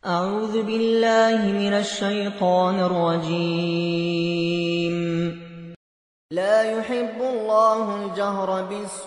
أعوذ بالله من الشيطان الرجيم. لا يحب الله الجهر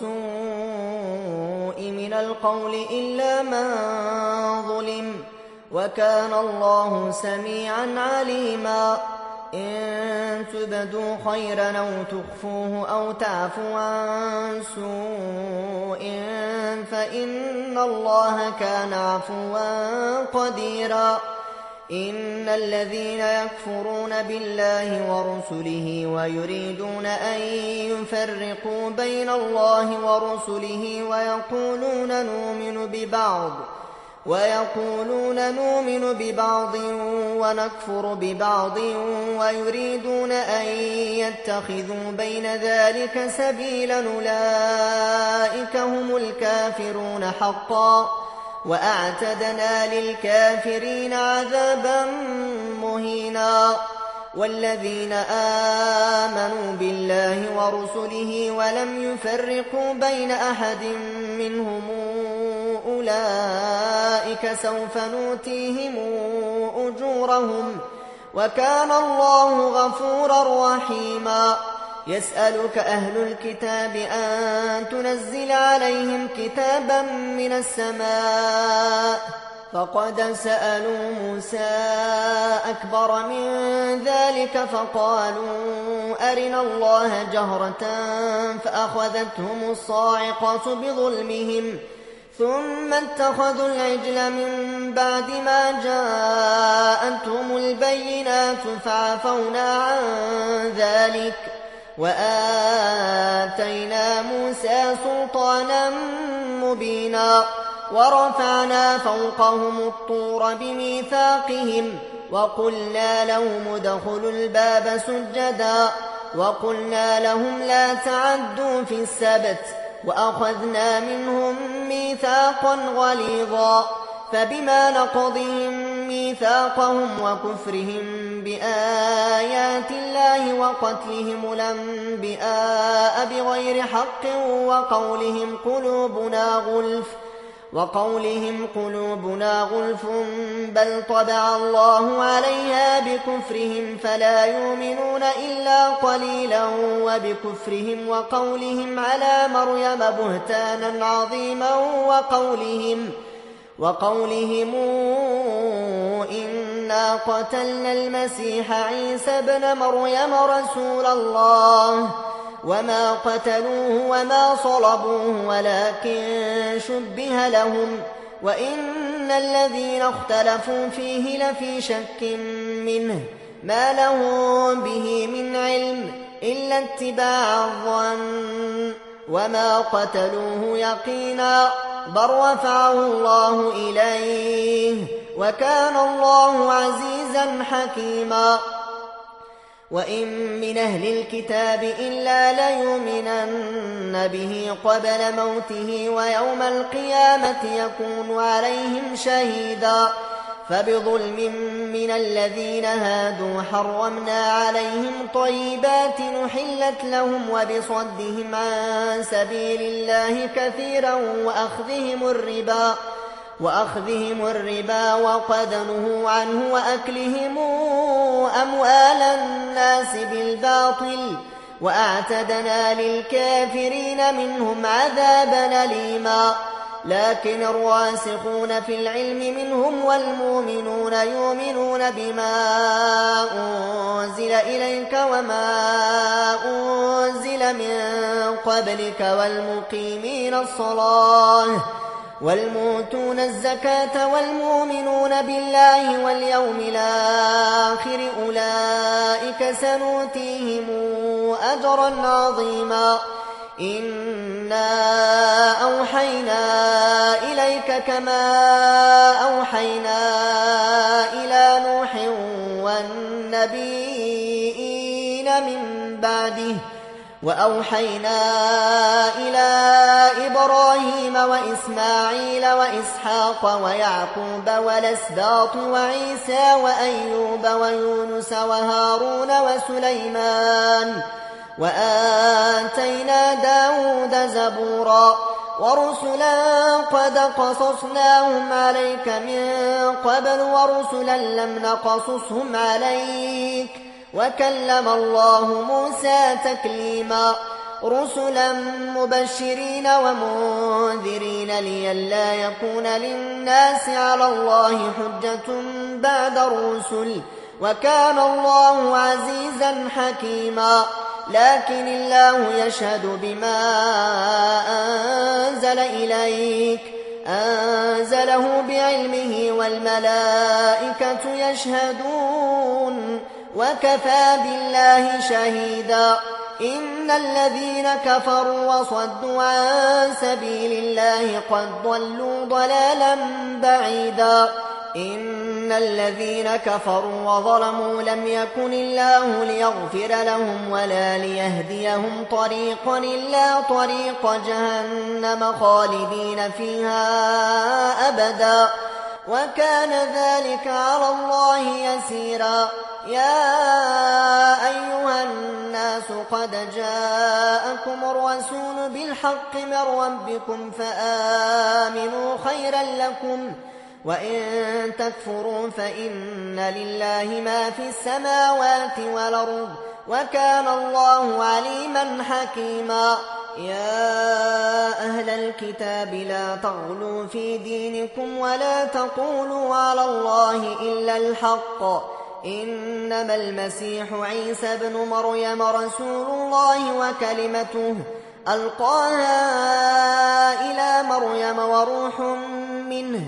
بالسوء من القول إلا من ظلم، وكان الله سميعا عليما. إن تبدوا خيرا أو تخفوه أو تعفوا عن سوء فإن الله كان عفوا قديرا. إن الذين يكفرون بالله ورسله ويريدون أن يفرقوا بين الله ورسله ويقولون نؤمن ببعض ونكفر ببعض ويريدون أن يتخذوا بين ذلك سبيلا، أولئك هم الكافرون حقا، وأعتدنا للكافرين عذابا مهينا. والذين آمنوا بالله ورسله ولم يفرقوا بين أحد منهم أولئك سوف نؤتيهم أجورهم، وكان الله غفورا رحيما. يسألك أهل الكتاب أن تنزل عليهم كتابا من السماء، فقد سألوا موسى أكبر من ذلك فقالوا أرنا الله جهرة فأخذتهم الصاعقة بظلمهم، ثم اتخذوا العجل من بعد ما جاءتهم البينات فعفونا عن ذلك، وآتينا موسى سلطانا مبينا. ورفعنا فوقهم الطور بميثاقهم وقلنا لهم ادخلوا الباب سجدا، وقلنا لهم لا تعدوا في السبت، وأخذنا منهم ميثاقا غليظا. فبما نقضهم ميثاقهم وكفرهم بآيات الله وقتلهم الأنبياء بغير حق وقولهم قلوبنا غلف بل طبع الله عليها بكفرهم فلا يؤمنون إلا قليلا، وبكفرهم وقولهم على مريم بهتانا عظيما وقولهم إنا قتلنا المسيح عيسى ابن مريم رسول الله وما قتلوه وما صلبوه ولكن شبه لهم، وإن الذين اختلفوا فيه لفي شك منه ما لهم به من علم إلا اتباع الظن، وما قتلوه يقينا بل رفعه الله إليه، وكان الله عزيزا حكيما. وإن من أهل الكتاب إلا ليؤمنن به قبل موته ويوم القيامة يكون عليهم شهيدا. فبظلم من الذين هادوا حرمنا عليهم طيبات نحلت لهم وبصدهم عن سبيل الله كثيرا وأخذهم الربا وقد نهوا عنه وأكلهم أموال الناس بالباطل، وأعتدنا للكافرين منهم عذابا أليما. لكن الراسخون في العلم منهم والمؤمنون يؤمنون بما أنزل إليك وما أنزل من قبلك والمقيمين الصلاة والمؤتون الزكاة والمؤمنون بالله واليوم الآخر أولئك سنؤتيهم أجرا عظيما. إنا أوحينا إليك كما أوحينا إلى نوح والنبيين من بعده، وأوحينا إلى إبراهيم وإسماعيل وإسحاق ويعقوب والأسباط وعيسى وأيوب ويونس وهارون وسليمان، وآتينا داود زبورا. ورسلا قد قصصناهم عليك من قبل ورسلا لم نقصصهم عليك وكلم الله موسى تكليما رسلا مبشرين ومنذرين لئلا يكون للناس على الله حجة بعد الرسل وكان الله عزيزا حكيما لكن الله يشهد بما أنزل إليك أنزله بعلمه والملائكة يشهدون وكفى بالله شهيدا إن الذين كفروا وصدوا عن سبيل الله قد ضلوا ضلالا بعيدا إن الذين كفروا وظلموا لم يكن الله ليغفر لهم ولا ليهديهم طريقا إلا طريق جهنم خالدين فيها أبدا وكان ذلك على الله يسيرا يا أيها الناس قد جاءكم الرسول بالحق من ربكم فآمنوا خيرا لكم وإن تكفروا فإن لله ما في السماوات والأرض وكان الله عليما حكيما يا أهل الكتاب لا تغلوا في دينكم ولا تقولوا على الله إلا الحق إنما المسيح عيسى بن مريم رسول الله وكلمته ألقاها إلى مريم وروح منه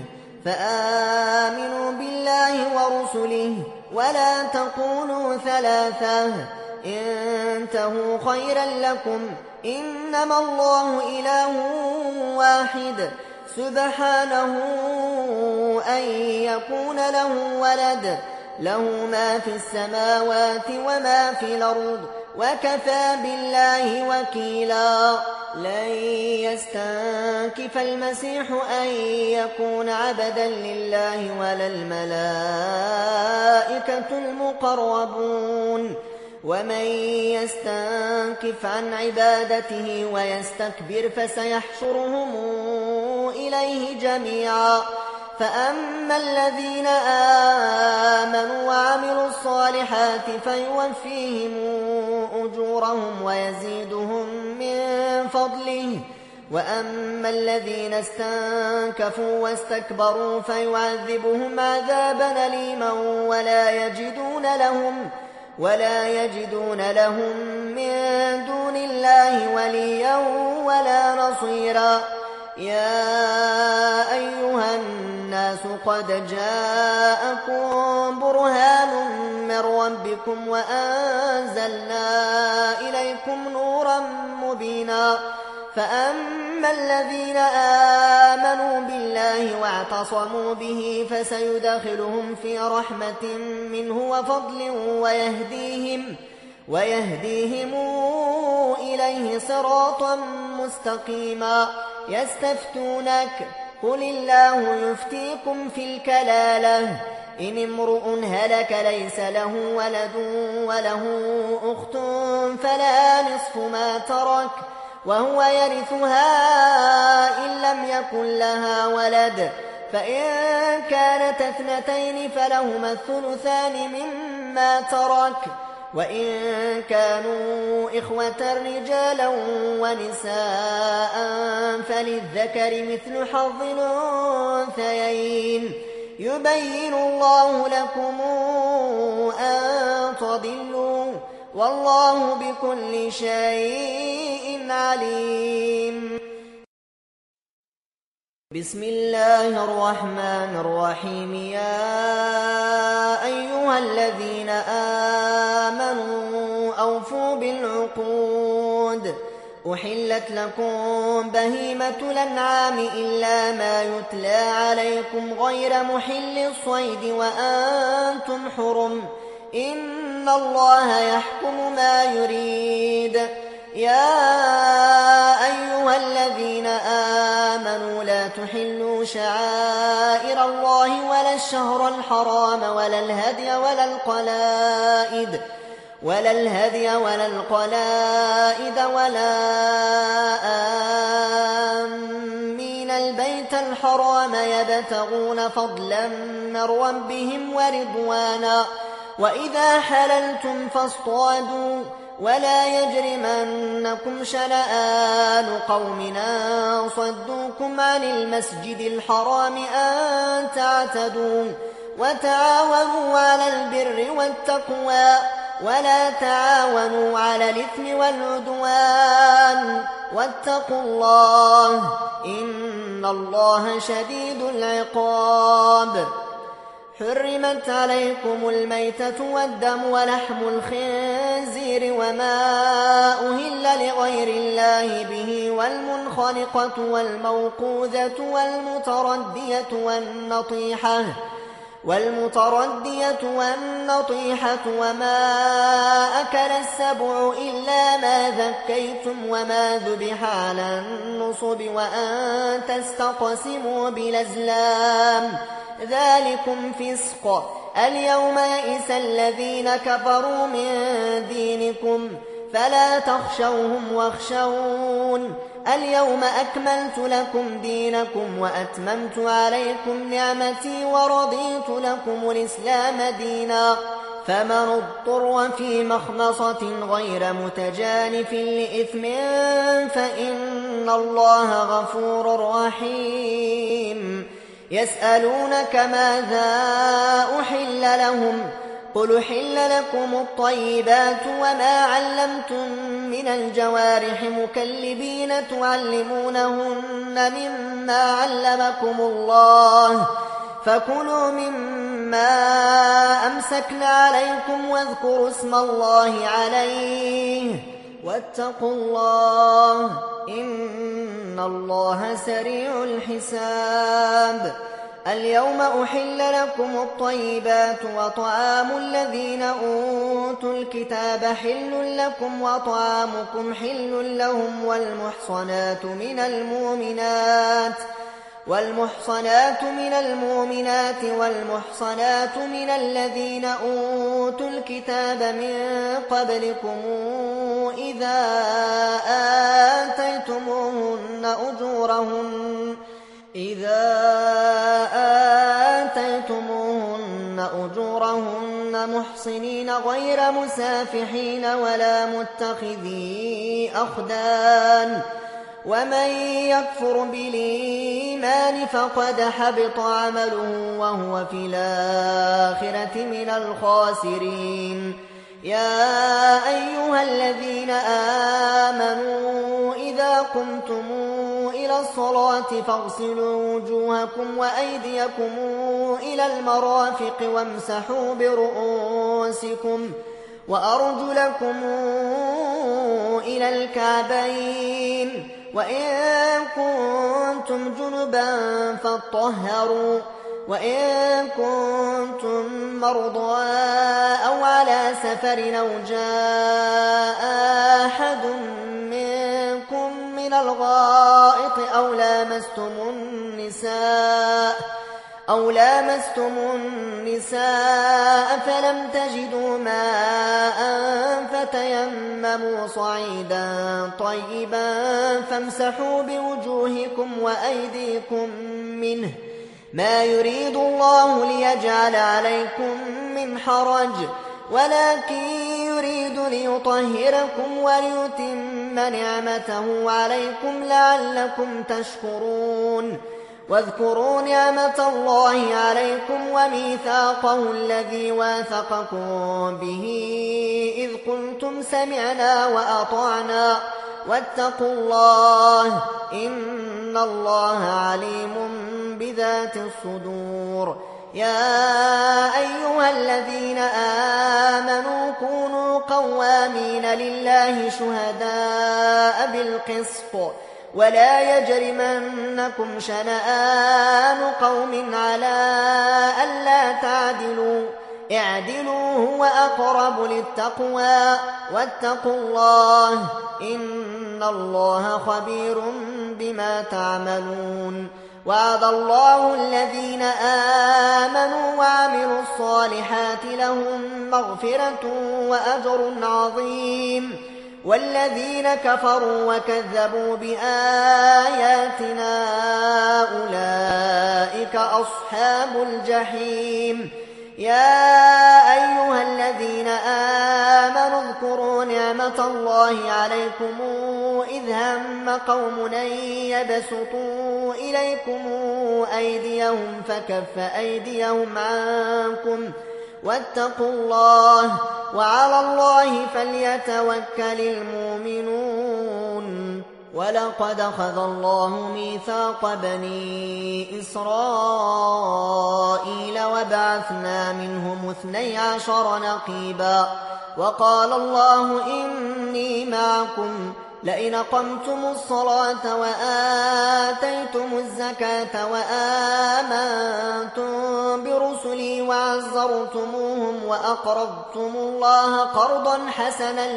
فآمنوا بالله ورسله ولا تقولوا ثلاثة انتهوا خيرا لكم إنما الله إله واحد سبحانه أن يكون له ولد له ما في السماوات وما في الأرض وكفى بالله وكيلا لن يستنكف المسيح أن يكون عبدا لله ولا الملائكة المقربون ومن يستنكف عن عبادته ويستكبر فسيحشرهم إليه جميعا فأما الذين آمنوا وعملوا الصالحات فيوفيهم أجورهم ويزيدهم من فضله وأما الذين استنكفوا واستكبروا فيعذبهم عذابا أليما ولا يجدون لهم من دون الله وليا ولا نصيرا يا أيها الناس قد جاءكم برهان من ربكم وأنزلنا إليكم نورا مبينا فأما الذين آمنوا بالله واعتصموا به فسيدخلهم في رحمة منه وفضل ويهديهم إليه صراطا مستقيما يستفتونك قل الله يفتيكم في الكلالة إن امرؤ هلك ليس له ولد وله أخت فلا نصف ما ترك وهو يرثها إن لم يكن لها ولد فإن كانت اثنتين فلهما الثلثان مما ترك وإن كانوا إخوة رجالا ونساء فللذكر مثل حظ الأنثيين يبين الله لكم أن تضلوا والله بكل شيء عليم بسم الله الرحمن الرحيم يا أيها الذين آمنوا أوفوا بالعقود أحلت لكم بهيمة الأنعام إلا ما يتلى عليكم غير محل الصيد وأنتم حرم إن الله يحكم ما يريد يا أيها الذين آمنوا لا تحلوا شعائر الله ولا الشهر الحرام ولا الهدي ولا الهدي ولا القلائد ولا آمين البيت الحرام يبتغون فضلا من ربهم ورضوانا وإذا حللتم فاصطادوا ولا يجرمنكم شنآن قوم أن صدوكم عن المسجد الحرام أن تعتدوا وتعاونوا على البر والتقوى ولا تعاونوا على الإثم والعدوان واتقوا الله إن الله شديد العقاب. حرمت عليكم الميتة والدم ولحم الخنزير وما أهل لغير الله به والمنخنقة والموقوذة والمتردية والنطيحة وما أكل السبع إلا ما ذكيتم وما ذبح على النصب وأن تستقسموا بالأزلام ذلكم فسق. اليوم يئس الذين كفروا من دينكم فلا تخشوهم واخشون. اليوم أكملت لكم دينكم وأتممت عليكم نعمتي ورضيت لكم الإسلام دينا فمن اضطر في مخمصة غير متجانف لإثم فإن الله غفور رحيم. يسألونك ماذا أحل لهم قل أحل لكم الطيبات وما علمتم من الجوارح مكلبين تعلمونهن مما علمكم الله فكلوا مما أمسكن عليكم واذكروا اسم الله عليه واتقوا الله إن الله سريع الحساب. اليوم أحل لكم الطيبات وطعام الذين أوتوا الكتاب حل لكم وطعامكم حل لهم والمحصنات من المؤمنات والمحصنات من الذين أوتوا الكتاب من قبلكم إذا آتيتموهن أجورهن محصنين غير مسافحين ولا متخذي أخدان ومن يكفر بالإيمان فقد حبط عمله وهو في الآخرة من الخاسرين. يا أيها الذين آمنوا إذا قمتم إلى الصلاة فاغسلوا وجوهكم وأيديكم إلى المرافق وامسحوا برؤوسكم وأرجلكم إلى الكعبين وإن كنتم جنبا فاطهروا وإن كنتم مرضى أو على سفر أو جاء أحد منكم من الغائط أو لامستم النساء فلم تجدوا ماء فتيمموا صعيدا طيبا فامسحوا بوجوهكم وأيديكم منه ما يريد الله ليجعل عليكم من حرج ولكن يريد ليطهركم وليتم نعمته عليكم لعلكم تشكرون. واذكروا نعمة الله عليكم وميثاقه الذي واثقكم به إذ قلتم سمعنا وأطعنا واتقوا الله إن الله عليم بذات الصدور. يا أيها الذين آمنوا كونوا قوامين لله شهداء بالقسط ولا يجرمنكم شنآن قوم على ألا تعدلوا اعدلوا هو أقرب للتقوى واتقوا الله إن الله خبير بما تعملون. وعد الله الذين آمنوا وعملوا الصالحات الصالحات لهم مغفرة وأجر عظيم. والذين كفروا وكذبوا بآياتنا أولئك أصحاب الجحيم. يا أيها الذين آمنوا اذكروا نعمة الله عليكم إذ هم قوم أن يبسطوا إليكم أيديهم فكف أيديهم عنكم واتقوا الله وعلى الله فليتوكل المؤمنون. ولقد أخذ الله ميثاق بني إسرائيل وبعثنا منهم 12 نقيبا وقال الله إني معكم لئن أقمتم الصلاة وآتيتم الزكاة وآمنتم برسلي وعزرتموهم وأقرضتم الله قرضا حسنا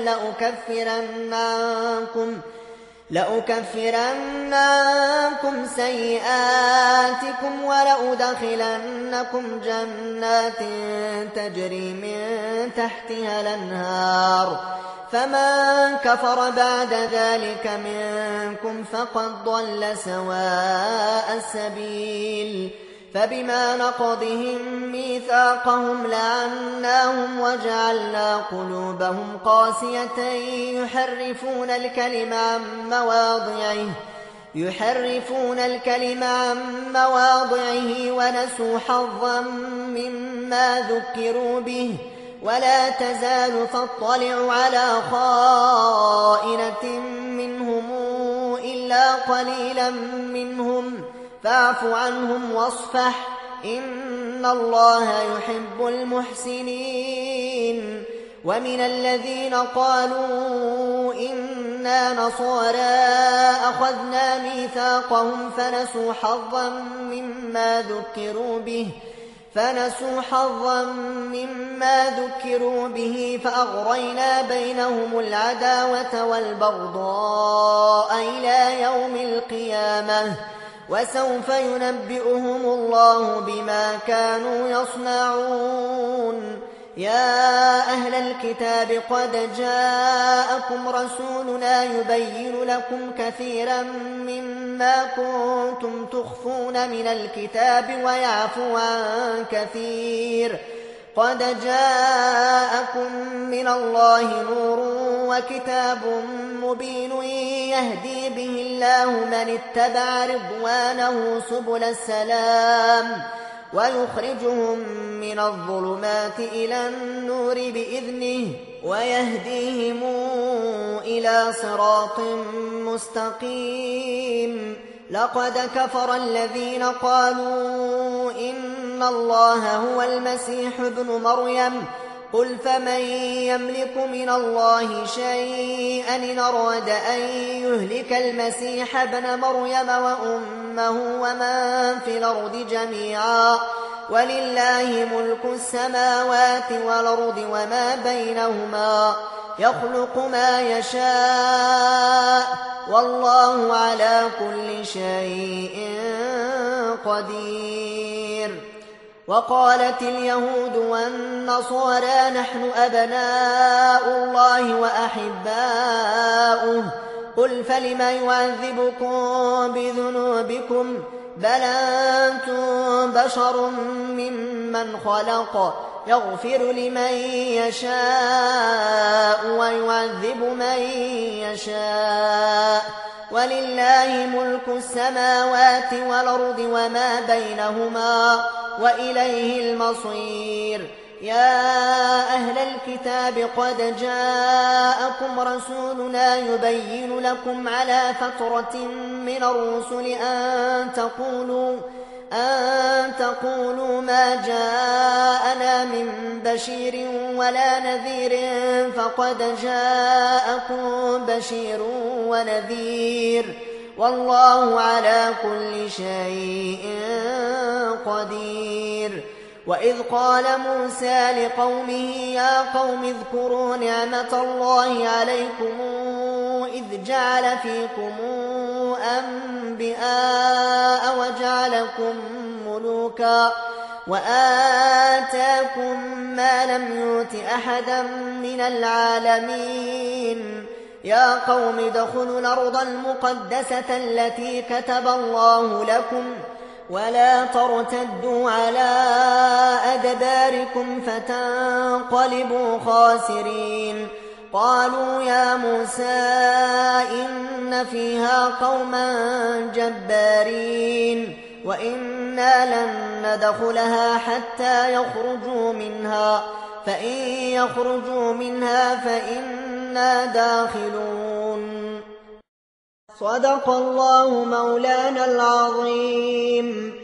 لأكفرن عنكم سيئاتكم ولأدخلنكم جنات تجري من تحتها الأنهار. فمن كفر بعد ذلك منكم فقد ضل سواء السبيل. فبما نقضهم ميثاقهم لعناهم وجعلنا قلوبهم قاسية يحرفون الكلم عن مواضعه ونسوا حظا مما ذكروا به. ولا تزال تطلع على خائنة منهم إلا قليلا منهم فاعف عنهم واصفح إن الله يحب المحسنين. ومن الذين قالوا إنا نصارى أخذنا ميثاقهم فنسوا حظا مما ذكروا به فأغرينا بينهم العداوة والبغضاء إلى يوم القيامة وسوف ينبئهم الله بما كانوا يصنعون. يا أهل الكتاب قد جاءكم رسولنا يبين لكم كثيرا مما كنتم تخفون من الكتاب ويعفو عن كثير. قد جاءكم من الله نور وكتاب مبين يهدي به الله من اتبع رضوانه سبل السلام ويخرجهم من الظلمات إلى النور بإذنه ويهديهم إلى صراط مستقيم. لقد كفر الذين قالوا إن الله هو المسيح ابن مريم قل فمن يملك من الله شيئا إن أراد أن يهلك المسيح ابن مريم وأمه ومن في الأرض جميعا ولله ملك السماوات والأرض وما بينهما يخلق ما يشاء والله على كل شيء قدير. وقالت اليهود والنصارى نحن أبناء الله وأحباؤه قل فلم يعذبكم بذنوبكم بل أنتم بشر ممن خلق يغفر لمن يشاء ويعذب من يشاء ولله ملك السماوات والأرض وما بينهما وإليه المصير. يا أهل الكتاب قد جاءكم رسولنا يبين لكم على فترة من الرسل أن تقولوا ما جاءنا من بشير ولا نذير فقد جاءكم بشير ونذير والله على كل شيء قدير. وإذ قال موسى لقومه يا قوم اذكروا نعمة الله عليكم إذ جعل فيكم وآتاكم ما لم يؤت أحدا من العالمين يا قوم ادخلوا الأرض المقدسة التي كتب الله لكم ولا ترتدوا على أدباركم فتنقلبوا خاسرين قالوا يا موسى إن فيها قوما جبارين وإنا لن ندخلها حتى يخرجوا منها فإن يخرجوا منها فإنا داخلون صدق الله مولانا العظيم.